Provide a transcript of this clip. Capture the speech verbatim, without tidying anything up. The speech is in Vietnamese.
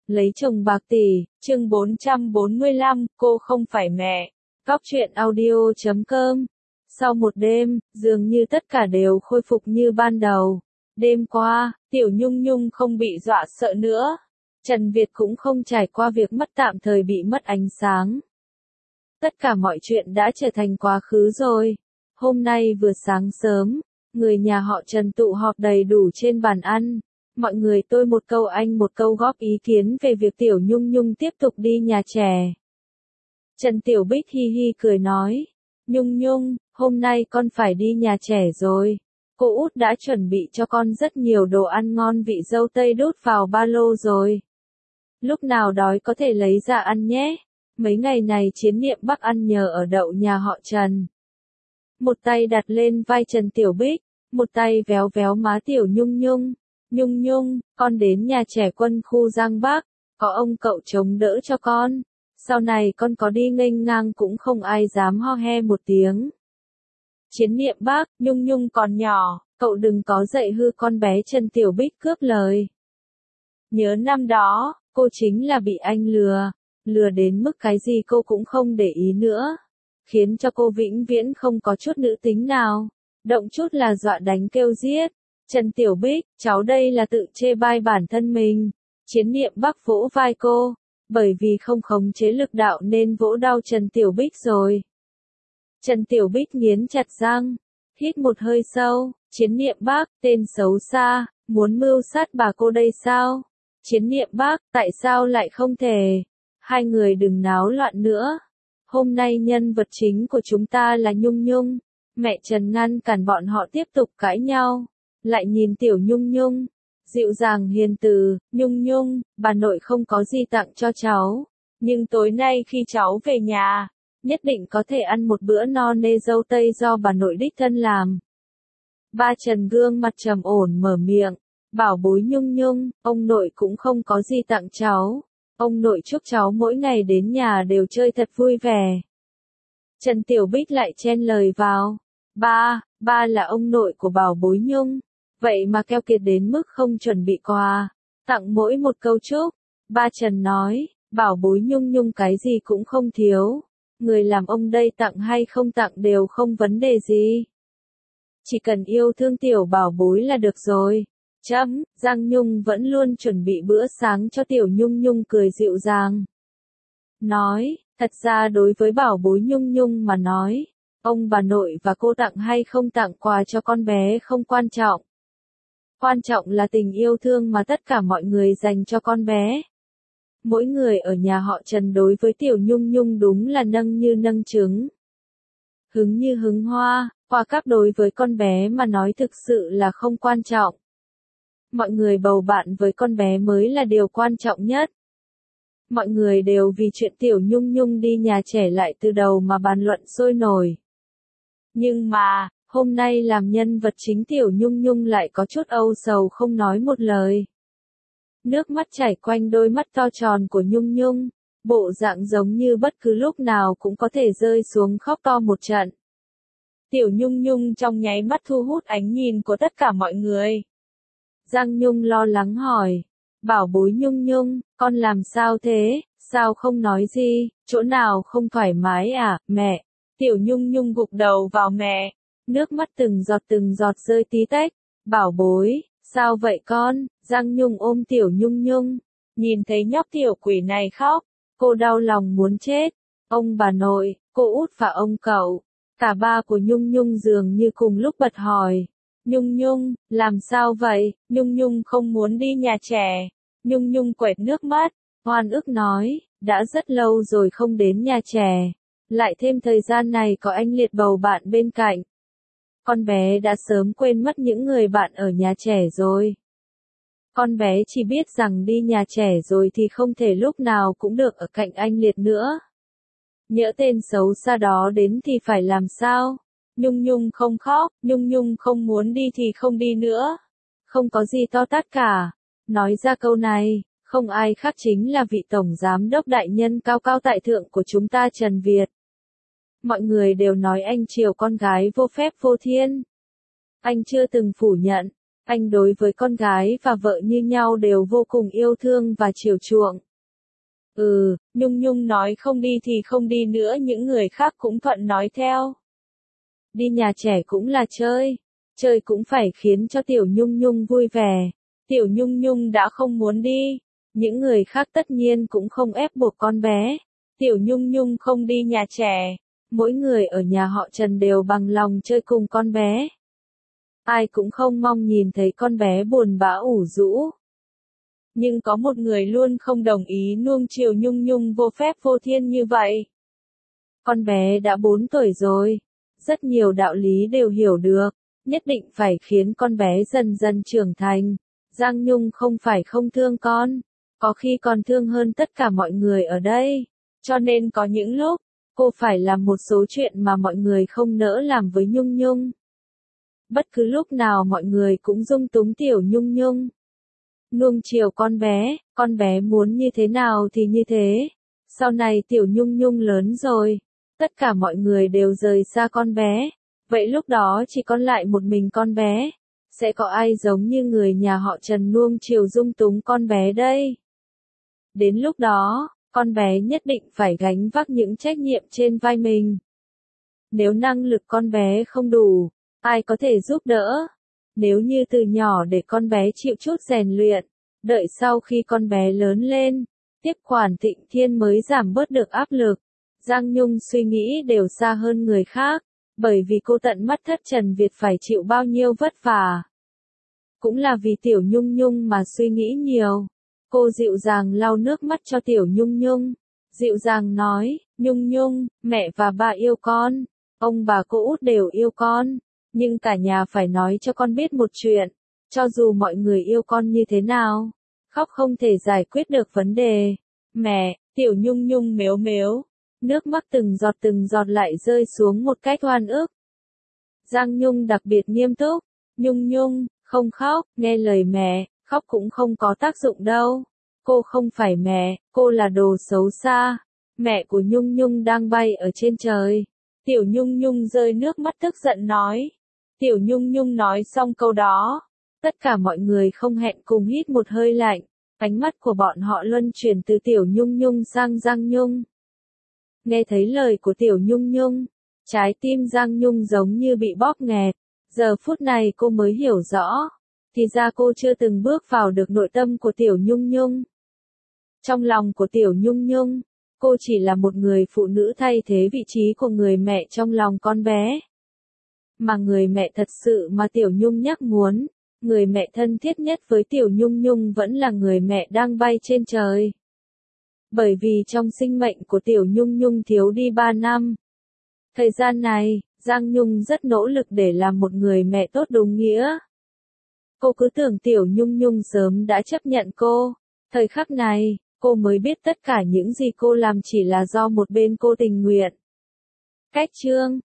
Lấy chồng bạc tỷ, chương bốn trăm bốn mươi lăm, cô không phải mẹ. Cóc truyện audio chấm com. Sau một đêm, dường như tất cả đều khôi phục như ban đầu. Đêm qua, Tiểu Nhung Nhung không bị dọa sợ nữa. Trần Việt cũng không trải qua việc mất tạm thời bị mất ánh sáng. Tất cả mọi chuyện đã trở thành quá khứ rồi. Hôm nay vừa sáng sớm, người nhà họ Trần tụ họp đầy đủ trên bàn ăn. Mọi người tôi một câu anh một câu góp ý kiến về việc Tiểu Nhung Nhung tiếp tục đi nhà trẻ. Trần Tiểu Bích hi hi cười nói, Nhung Nhung, hôm nay con phải đi nhà trẻ rồi. Cô út đã chuẩn bị cho con rất nhiều đồ ăn ngon vị dâu tây đút vào ba lô rồi. Lúc nào đói có thể lấy ra ăn nhé. Mấy ngày này Chiến Niệm Bắc ăn nhờ ở đậu nhà họ Trần. Một tay đặt lên vai Trần Tiểu Bích, một tay véo véo má Tiểu Nhung Nhung. Nhung Nhung, con đến nhà trẻ quân khu Giang Bắc, có ông cậu chống đỡ cho con. Sau này con có đi nghênh ngang cũng không ai dám ho he một tiếng. Chiến Niệm Bắc, Nhung Nhung còn nhỏ, cậu đừng có dạy hư con bé. Trần Tiểu Bích cướp lời. Nhớ năm đó, cô chính là bị anh lừa, lừa đến mức cái gì cô cũng không để ý nữa. Khiến cho cô vĩnh viễn không có chút nữ tính nào, động chút là dọa đánh kêu giết. Trần Tiểu Bích, cháu đây là tự chê bai bản thân mình. Chiến Niệm Bắc vỗ vai cô, bởi vì không khống chế lực đạo nên vỗ đau Trần Tiểu Bích rồi. Trần Tiểu Bích nghiến chặt răng, hít một hơi sâu. Chiến Niệm Bắc, tên xấu xa, muốn mưu sát bà cô đây sao? Chiến Niệm Bắc, tại sao lại không thể? Hai người đừng náo loạn nữa. Hôm nay nhân vật chính của chúng ta là Nhung Nhung. Mẹ Trần ngăn cản bọn họ tiếp tục cãi nhau. Lại nhìn Tiểu Nhung Nhung, dịu dàng hiền từ, Nhung Nhung, bà nội không có gì tặng cho cháu. Nhưng tối nay khi cháu về nhà, nhất định có thể ăn một bữa no nê dâu tây do bà nội đích thân làm. Ba Trần gương mặt trầm ổn mở miệng, bảo bối Nhung Nhung, ông nội cũng không có gì tặng cháu. Ông nội chúc cháu mỗi ngày đến nhà đều chơi thật vui vẻ. Trần Tiểu Bích lại chen lời vào, ba, ba là ông nội của bảo bối Nhung. Vậy mà keo kiệt đến mức không chuẩn bị quà, tặng mỗi một câu chúc. Ba Trần nói, bảo bối Nhung Nhung cái gì cũng không thiếu. Người làm ông đây tặng hay không tặng đều không vấn đề gì. Chỉ cần yêu thương tiểu bảo bối là được rồi. Chấm, Giang Nhung vẫn luôn chuẩn bị bữa sáng cho Tiểu Nhung Nhung cười dịu dàng. Nói, thật ra đối với bảo bối Nhung Nhung mà nói, ông bà nội và cô tặng hay không tặng quà cho con bé không quan trọng. Quan trọng là tình yêu thương mà tất cả mọi người dành cho con bé. Mỗi người ở nhà họ Trần đối với Tiểu Nhung Nhung đúng là nâng như nâng trứng. Hứng như hứng hoa, quà cáp đối với con bé mà nói thực sự là không quan trọng. Mọi người bầu bạn với con bé mới là điều quan trọng nhất. Mọi người đều vì chuyện Tiểu Nhung Nhung đi nhà trẻ lại từ đầu mà bàn luận sôi nổi. Nhưng mà, hôm nay làm nhân vật chính Tiểu Nhung Nhung lại có chút âu sầu không nói một lời. Nước mắt chảy quanh đôi mắt to tròn của Nhung Nhung, bộ dạng giống như bất cứ lúc nào cũng có thể rơi xuống khóc to một trận. Tiểu Nhung Nhung trong nháy mắt thu hút ánh nhìn của tất cả mọi người. Giang Nhung lo lắng hỏi, bảo bối Nhung Nhung, con làm sao thế, sao không nói gì, chỗ nào không thoải mái à, mẹ? Tiểu Nhung Nhung gục đầu vào mẹ. Nước mắt từng giọt từng giọt rơi tí tách. Bảo bối, sao vậy con? Giang Nhung ôm Tiểu Nhung Nhung. Nhìn thấy nhóc tiểu quỷ này khóc, cô đau lòng muốn chết. Ông bà nội, cô út và ông cậu, cả ba của Nhung Nhung dường như cùng lúc bật hỏi. Nhung Nhung, làm sao vậy? Nhung Nhung không muốn đi nhà trẻ. Nhung Nhung quệt nước mắt, oan ức nói, đã rất lâu rồi không đến nhà trẻ. Lại thêm thời gian này có anh Liệt bầu bạn bên cạnh. Con bé đã sớm quên mất những người bạn ở nhà trẻ rồi. Con bé chỉ biết rằng đi nhà trẻ rồi thì không thể lúc nào cũng được ở cạnh anh Liệt nữa. Nhỡ tên xấu xa đó đến thì phải làm sao? Nhung Nhung không khóc, Nhung Nhung không muốn đi thì không đi nữa. Không có gì to tát cả. Nói ra câu này, không ai khác chính là vị tổng giám đốc đại nhân cao cao tại thượng của chúng ta Trần Việt. Mọi người đều nói anh chiều con gái vô phép vô thiên. Anh chưa từng phủ nhận, Anh đối với con gái và vợ như nhau đều vô cùng yêu thương và chiều chuộng. Ừ, Nhung Nhung nói không đi thì không đi nữa, những người khác cũng thuận nói theo. Đi nhà trẻ cũng là chơi, chơi cũng phải khiến cho Tiểu Nhung Nhung vui vẻ. Tiểu Nhung Nhung đã không muốn đi, những người khác tất nhiên cũng không ép buộc con bé. Tiểu Nhung Nhung không đi nhà trẻ, mỗi người ở nhà họ Trần đều bằng lòng chơi cùng con bé. Ai cũng không mong nhìn thấy con bé buồn bã ủ rũ. Nhưng có một người luôn không đồng ý nuông chiều Nhung Nhung vô phép vô thiên như vậy. Con bé đã bốn tuổi rồi, rất nhiều đạo lý đều hiểu được, nhất định phải khiến con bé dần dần trưởng thành. Giang Nhung không phải không thương con, có khi còn thương hơn tất cả mọi người ở đây, cho nên có những lúc, cô phải làm một số chuyện mà mọi người không nỡ làm với Nhung Nhung. Bất cứ lúc nào mọi người cũng dung túng Tiểu Nhung Nhung. Nuông chiều con bé, con bé muốn như thế nào thì như thế. Sau này Tiểu Nhung Nhung lớn rồi, tất cả mọi người đều rời xa con bé, vậy lúc đó chỉ còn lại một mình con bé. Sẽ có ai giống như người nhà họ Trần nuông chiều dung túng con bé đây? Đến lúc đó, con bé nhất định phải gánh vác những trách nhiệm trên vai mình. Nếu năng lực con bé không đủ, ai có thể giúp đỡ? Nếu như từ nhỏ để con bé chịu chút rèn luyện, đợi sau khi con bé lớn lên, tiếp quản Thịnh Thiên mới giảm bớt được áp lực. Giang Nhung suy nghĩ đều xa hơn người khác, bởi vì cô tận mắt thất Trần Việt phải chịu bao nhiêu vất vả. Cũng là vì Tiểu Nhung Nhung mà suy nghĩ nhiều. Cô dịu dàng lau nước mắt cho Tiểu Nhung Nhung. Dịu dàng nói, Nhung Nhung, mẹ và ba yêu con, ông bà cô út đều yêu con, nhưng cả nhà phải nói cho con biết một chuyện, cho dù mọi người yêu con như thế nào, khóc không thể giải quyết được vấn đề. Mẹ, Tiểu Nhung Nhung mếu mếu, nước mắt từng giọt từng giọt lại rơi xuống một cách oan ức. Giang Nhung đặc biệt nghiêm túc, Nhung Nhung, không khóc, nghe lời mẹ, khóc cũng không có tác dụng đâu. Cô không phải mẹ, cô là đồ xấu xa. Mẹ của Nhung Nhung đang bay ở trên trời. Tiểu Nhung Nhung rơi nước mắt tức giận nói. Tiểu Nhung Nhung nói xong câu đó, tất cả mọi người không hẹn cùng hít một hơi lạnh, ánh mắt của bọn họ luân chuyển từ Tiểu Nhung Nhung sang Giang Nhung. Nghe thấy lời của Tiểu Nhung Nhung, trái tim Giang Nhung giống như bị bóp nghẹt, giờ phút này cô mới hiểu rõ, thì ra cô chưa từng bước vào được nội tâm của Tiểu Nhung Nhung. Trong lòng của Tiểu Nhung Nhung, cô chỉ là một người phụ nữ thay thế vị trí của người mẹ trong lòng con bé. Mà người mẹ thật sự mà Tiểu Nhung nhắc muốn, người mẹ thân thiết nhất với Tiểu Nhung Nhung vẫn là người mẹ đang bay trên trời. Bởi vì trong sinh mệnh của Tiểu Nhung Nhung thiếu đi ba năm. Thời gian này, Giang Nhung rất nỗ lực để làm một người mẹ tốt đúng nghĩa. Cô cứ tưởng Tiểu Nhung Nhung sớm đã chấp nhận cô. Thời khắc này, cô mới biết tất cả những gì cô làm chỉ là do một bên cô tình nguyện. Cách chương